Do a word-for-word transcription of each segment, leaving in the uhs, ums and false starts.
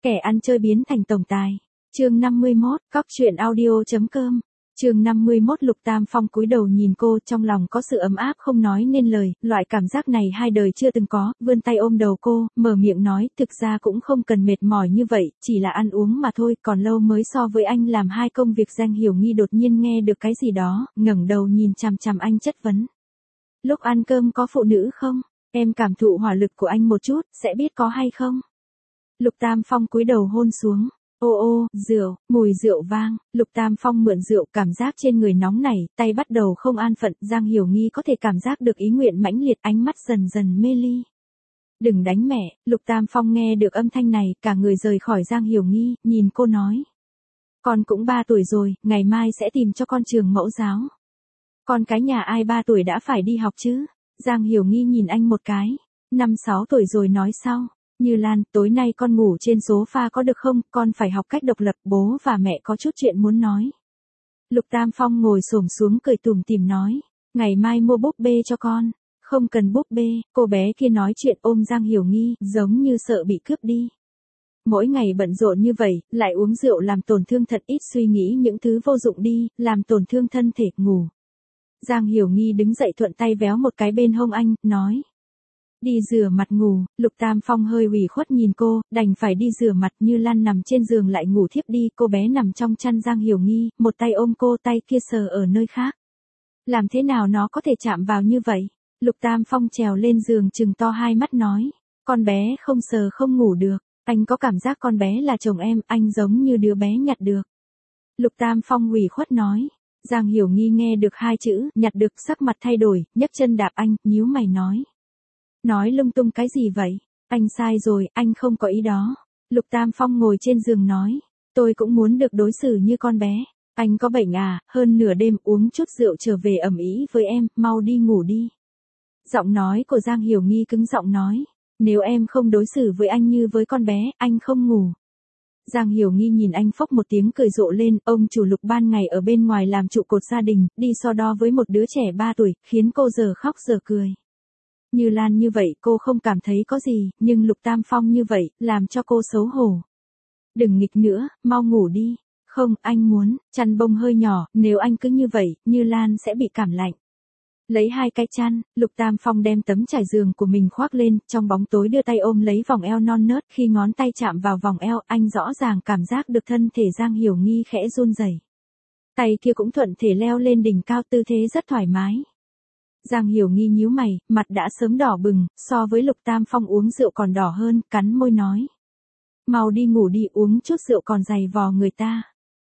Kẻ ăn chơi biến thành tổng tài. Chương năm mươi mốt, cóc truyện audio.com. Chương năm mươi mốt. Lục Tam Phong cúi đầu nhìn cô, trong lòng có sự ấm áp không nói nên lời, loại cảm giác này hai đời chưa từng có, vươn tay ôm đầu cô, mở miệng nói, thực ra cũng không cần mệt mỏi như vậy, chỉ là ăn uống mà thôi, còn lâu mới so với anh làm hai công việc. Giang Hiểu Nghi đột nhiên nghe được cái gì đó, ngẩng đầu nhìn chằm chằm anh chất vấn. Lúc ăn cơm có phụ nữ không? Em cảm thụ hỏa lực của anh một chút, sẽ biết có hay không? Lục Tam Phong cúi đầu hôn xuống. Ô ô, rượu, mùi rượu vang, Lục Tam Phong mượn rượu, cảm giác trên người nóng nảy, tay bắt đầu không an phận, Giang Hiểu Nghi có thể cảm giác được ý nguyện mãnh liệt, ánh mắt dần dần mê ly. Đừng đánh mẹ, Lục Tam Phong nghe được âm thanh này, cả người rời khỏi Giang Hiểu Nghi, nhìn cô nói. Con cũng ba tuổi rồi, ngày mai sẽ tìm cho con trường mẫu giáo. Con cái nhà ai ba tuổi đã phải đi học chứ? Giang Hiểu Nghi nhìn anh một cái. Năm sáu tuổi rồi nói sau. Như Lan, tối nay con ngủ trên sofa có được không? Con phải học cách độc lập, bố và mẹ có chút chuyện muốn nói. Lục Tam Phong ngồi xổm xuống cười tủm tỉm nói. Ngày mai mua búp bê cho con. Không cần búp bê, cô bé kia nói chuyện ôm Giang Hiểu Nghi, giống như sợ bị cướp đi. Mỗi ngày bận rộn như vậy, lại uống rượu làm tổn thương thật, ít suy nghĩ những thứ vô dụng đi, làm tổn thương thân thể, ngủ. Giang Hiểu Nghi đứng dậy thuận tay véo một cái bên hông anh, nói. Đi rửa mặt ngủ. Lục Tam Phong hơi ủy khuất nhìn cô, đành phải đi rửa mặt. Như Lan nằm trên giường lại ngủ thiếp đi, cô bé nằm trong chăn Giang Hiểu Nghi, một tay ôm cô, tay kia sờ ở nơi khác. Làm thế nào nó có thể chạm vào như vậy? Lục Tam Phong trèo lên giường trừng to hai mắt nói, con bé không sờ không ngủ được, anh có cảm giác con bé là chồng em, anh giống như đứa bé nhặt được. Lục Tam Phong ủy khuất nói. Giang Hiểu Nghi nghe được hai chữ, nhặt được, sắc mặt thay đổi, nhấc chân đạp anh, nhíu mày nói. Nói lung tung cái gì vậy? Anh sai rồi, anh không có ý đó. Lục Tam Phong ngồi trên giường nói. Tôi cũng muốn được đối xử như con bé. Anh có bệnh à, hơn nửa đêm uống chút rượu trở về ầm ĩ với em, mau đi ngủ đi. Giọng nói của Giang Hiểu Nghi cứng giọng nói. Nếu em không đối xử với anh như với con bé, anh không ngủ. Giang Hiểu Nghi nhìn anh phốc một tiếng cười rộ lên, ông chủ Lục ban ngày ở bên ngoài làm trụ cột gia đình, đi so đo với một đứa trẻ ba tuổi, khiến cô giờ khóc giờ cười. Như Lan như vậy cô không cảm thấy có gì, nhưng Lục Tam Phong như vậy, làm cho cô xấu hổ. Đừng nghịch nữa, mau ngủ đi. Không, anh muốn, chăn bông hơi nhỏ, nếu anh cứ như vậy, Như Lan sẽ bị cảm lạnh. Lấy hai cái chăn, Lục Tam Phong đem tấm trải giường của mình khoác lên, trong bóng tối đưa tay ôm lấy vòng eo non nớt, khi ngón tay chạm vào vòng eo, anh rõ ràng cảm giác được thân thể Giang Hiểu Nghi khẽ run rẩy. Tay kia cũng thuận thể leo lên đỉnh cao, tư thế rất thoải mái. Giang Hiểu Nghi nhíu mày, mặt đã sớm đỏ bừng, so với Lục Tam Phong uống rượu còn đỏ hơn, cắn môi nói. Mau đi ngủ đi, uống chút rượu còn dày vò người ta.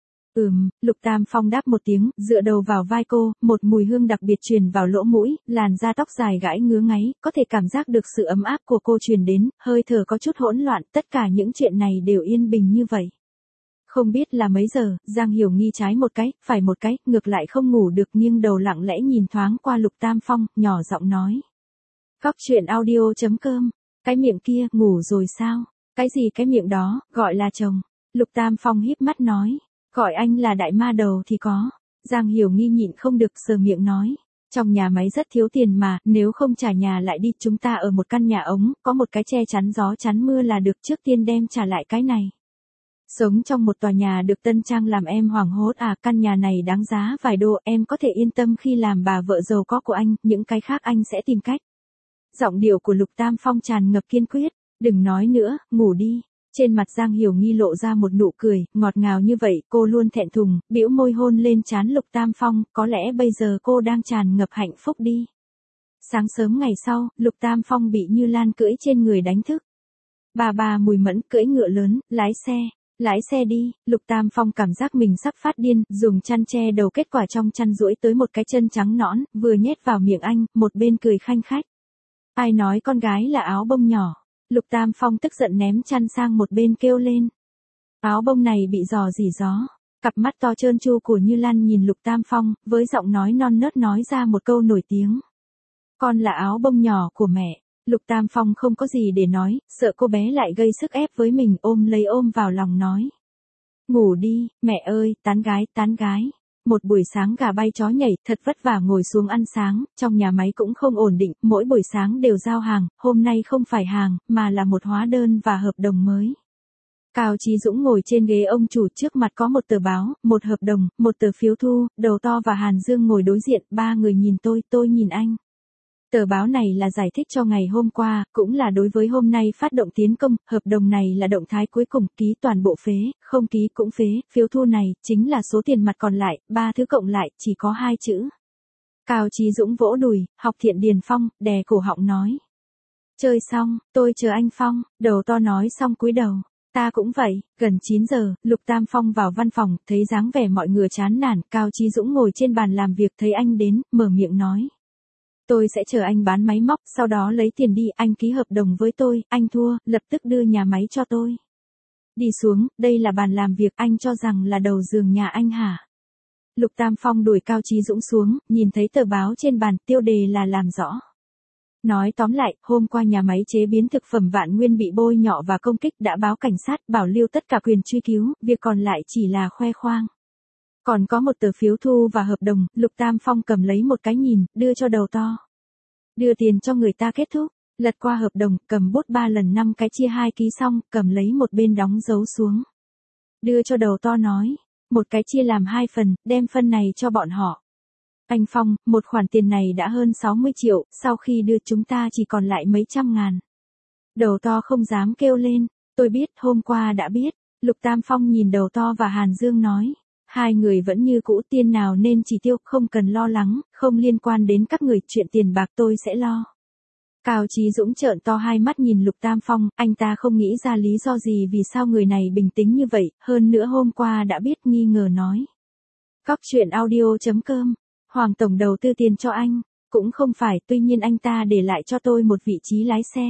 Ừm, Lục Tam Phong đáp một tiếng, dựa đầu vào vai cô, một mùi hương đặc biệt truyền vào lỗ mũi, làn da tóc dài gãi ngứa ngáy, có thể cảm giác được sự ấm áp của cô truyền đến, hơi thở có chút hỗn loạn, tất cả những chuyện này đều yên bình như vậy. Không biết là mấy giờ, Giang Hiểu Nghi trái một cái, phải một cái, ngược lại không ngủ được, nghiêng đầu lặng lẽ nhìn thoáng qua Lục Tam Phong, nhỏ giọng nói. Cóc truyện audio.com, cái miệng kia, ngủ rồi sao? Cái gì cái miệng đó, gọi là chồng. Lục Tam Phong híp mắt nói, gọi anh là đại ma đầu thì có. Giang Hiểu Nghi nhịn không được sờ miệng nói. Trong nhà máy rất thiếu tiền mà, nếu không trả nhà lại đi, chúng ta ở một căn nhà ống, có một cái che chắn gió chắn mưa là được, trước tiên đem trả lại cái này. Sống trong một tòa nhà được tân trang làm em hoảng hốt à, căn nhà này đáng giá vài đô, em có thể yên tâm khi làm bà vợ giàu có của anh, những cái khác anh sẽ tìm cách. Giọng điệu của Lục Tam Phong tràn ngập kiên quyết, đừng nói nữa, ngủ đi. Trên mặt Giang Hiểu Nghi lộ ra một nụ cười, ngọt ngào như vậy, cô luôn thẹn thùng, bĩu môi hôn lên trán Lục Tam Phong, có lẽ bây giờ cô đang tràn ngập hạnh phúc đi. Sáng sớm ngày sau, Lục Tam Phong bị Như Lan cưỡi trên người đánh thức. Bà bà Mùi Mẫn cưỡi ngựa lớn, lái xe. Lái xe đi, Lục Tam Phong cảm giác mình sắp phát điên, dùng chăn che đầu, kết quả trong chăn duỗi tới một cái chân trắng nõn, vừa nhét vào miệng anh, một bên cười khanh khách. Ai nói con gái là áo bông nhỏ? Lục Tam Phong tức giận ném chăn sang một bên kêu lên. Áo bông này bị rò rỉ gió. Cặp mắt to trơn tru của Như Lan nhìn Lục Tam Phong, với giọng nói non nớt nói ra một câu nổi tiếng. Con là áo bông nhỏ của mẹ. Lục Tam Phong không có gì để nói, sợ cô bé lại gây sức ép với mình, ôm lấy ôm vào lòng nói. Ngủ đi, mẹ ơi, tán gái, tán gái. Một buổi sáng gà bay chó nhảy, thật vất vả ngồi xuống ăn sáng, trong nhà máy cũng không ổn định, mỗi buổi sáng đều giao hàng, hôm nay không phải hàng, mà là một hóa đơn và hợp đồng mới. Cao Chí Dũng ngồi trên ghế ông chủ, trước mặt có một tờ báo, một hợp đồng, một tờ phiếu thu, Đầu To và Hàn Dương ngồi đối diện, ba người nhìn tôi, tôi nhìn anh. Tờ báo này là giải thích cho ngày hôm qua, cũng là đối với hôm nay phát động tiến công, hợp đồng này là động thái cuối cùng, ký toàn bộ phế, không ký cũng phế, phiếu thu này, chính là số tiền mặt còn lại, ba thứ cộng lại, chỉ có hai chữ. Cao Chí Dũng vỗ đùi, học Thiện Điền Phong, đè cổ họng nói. Chơi xong, tôi chờ anh Phong, Đầu To nói xong cúi đầu. Ta cũng vậy, gần chín giờ, Lục Tam Phong vào văn phòng, thấy dáng vẻ mọi người chán nản, Cao Chí Dũng ngồi trên bàn làm việc thấy anh đến, mở miệng nói. Tôi sẽ chờ anh bán máy móc, sau đó lấy tiền đi, anh ký hợp đồng với tôi, anh thua, lập tức đưa nhà máy cho tôi. Đi xuống, đây là bàn làm việc, anh cho rằng là đầu giường nhà anh hả? Lục Tam Phong đuổi Cao Chí Dũng xuống, nhìn thấy tờ báo trên bàn, tiêu đề là làm rõ. Nói tóm lại, hôm qua nhà máy chế biến thực phẩm Vạn Nguyên bị bôi nhọ và công kích đã báo cảnh sát, bảo lưu tất cả quyền truy cứu, việc còn lại chỉ là khoe khoang. Còn có một tờ phiếu thu và hợp đồng, Lục Tam Phong cầm lấy một cái nhìn, đưa cho Đầu To. Đưa tiền cho người ta kết thúc, lật qua hợp đồng, cầm bút ba lần năm cái chia hai ký xong, cầm lấy một bên đóng dấu xuống. Đưa cho Đầu To nói, một cái chia làm hai phần, đem phân này cho bọn họ. Anh Phong, một khoản tiền này đã hơn sáu mươi triệu, sau khi đưa chúng ta chỉ còn lại mấy trăm ngàn. Đầu To không dám kêu lên, tôi biết, hôm qua đã biết. Lục Tam Phong nhìn Đầu To và Hàn Dương nói. Hai người vẫn như cũ, tiền nào nên chỉ tiêu, không cần lo lắng, không liên quan đến các người, chuyện tiền bạc tôi sẽ lo. Cao Chí Dũng trợn to hai mắt nhìn Lục Tam Phong, anh ta không nghĩ ra lý do gì vì sao người này bình tĩnh như vậy, hơn nữa hôm qua đã biết, nghi ngờ nói. Cóc truyện audio chấm com, Hoàng Tổng đầu tư tiền cho anh, cũng không phải, tuy nhiên anh ta để lại cho tôi một vị trí lái xe.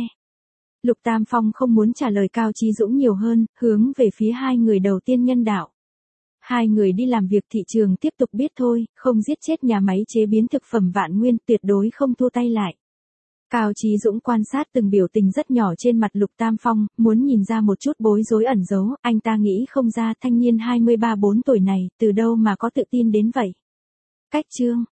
Lục Tam Phong không muốn trả lời Cao Chí Dũng nhiều hơn, hướng về phía hai người đầu tiên nhân đạo. Hai người đi làm việc thị trường tiếp tục biết thôi, không giết chết nhà máy chế biến thực phẩm Vạn Nguyên, tuyệt đối không thua tay lại. Cao Chí Dũng quan sát từng biểu tình rất nhỏ trên mặt Lục Tam Phong, muốn nhìn ra một chút bối rối ẩn giấu, anh ta nghĩ không ra thanh niên hai mươi ba bốn tuổi này, từ đâu mà có tự tin đến vậy. Cách chương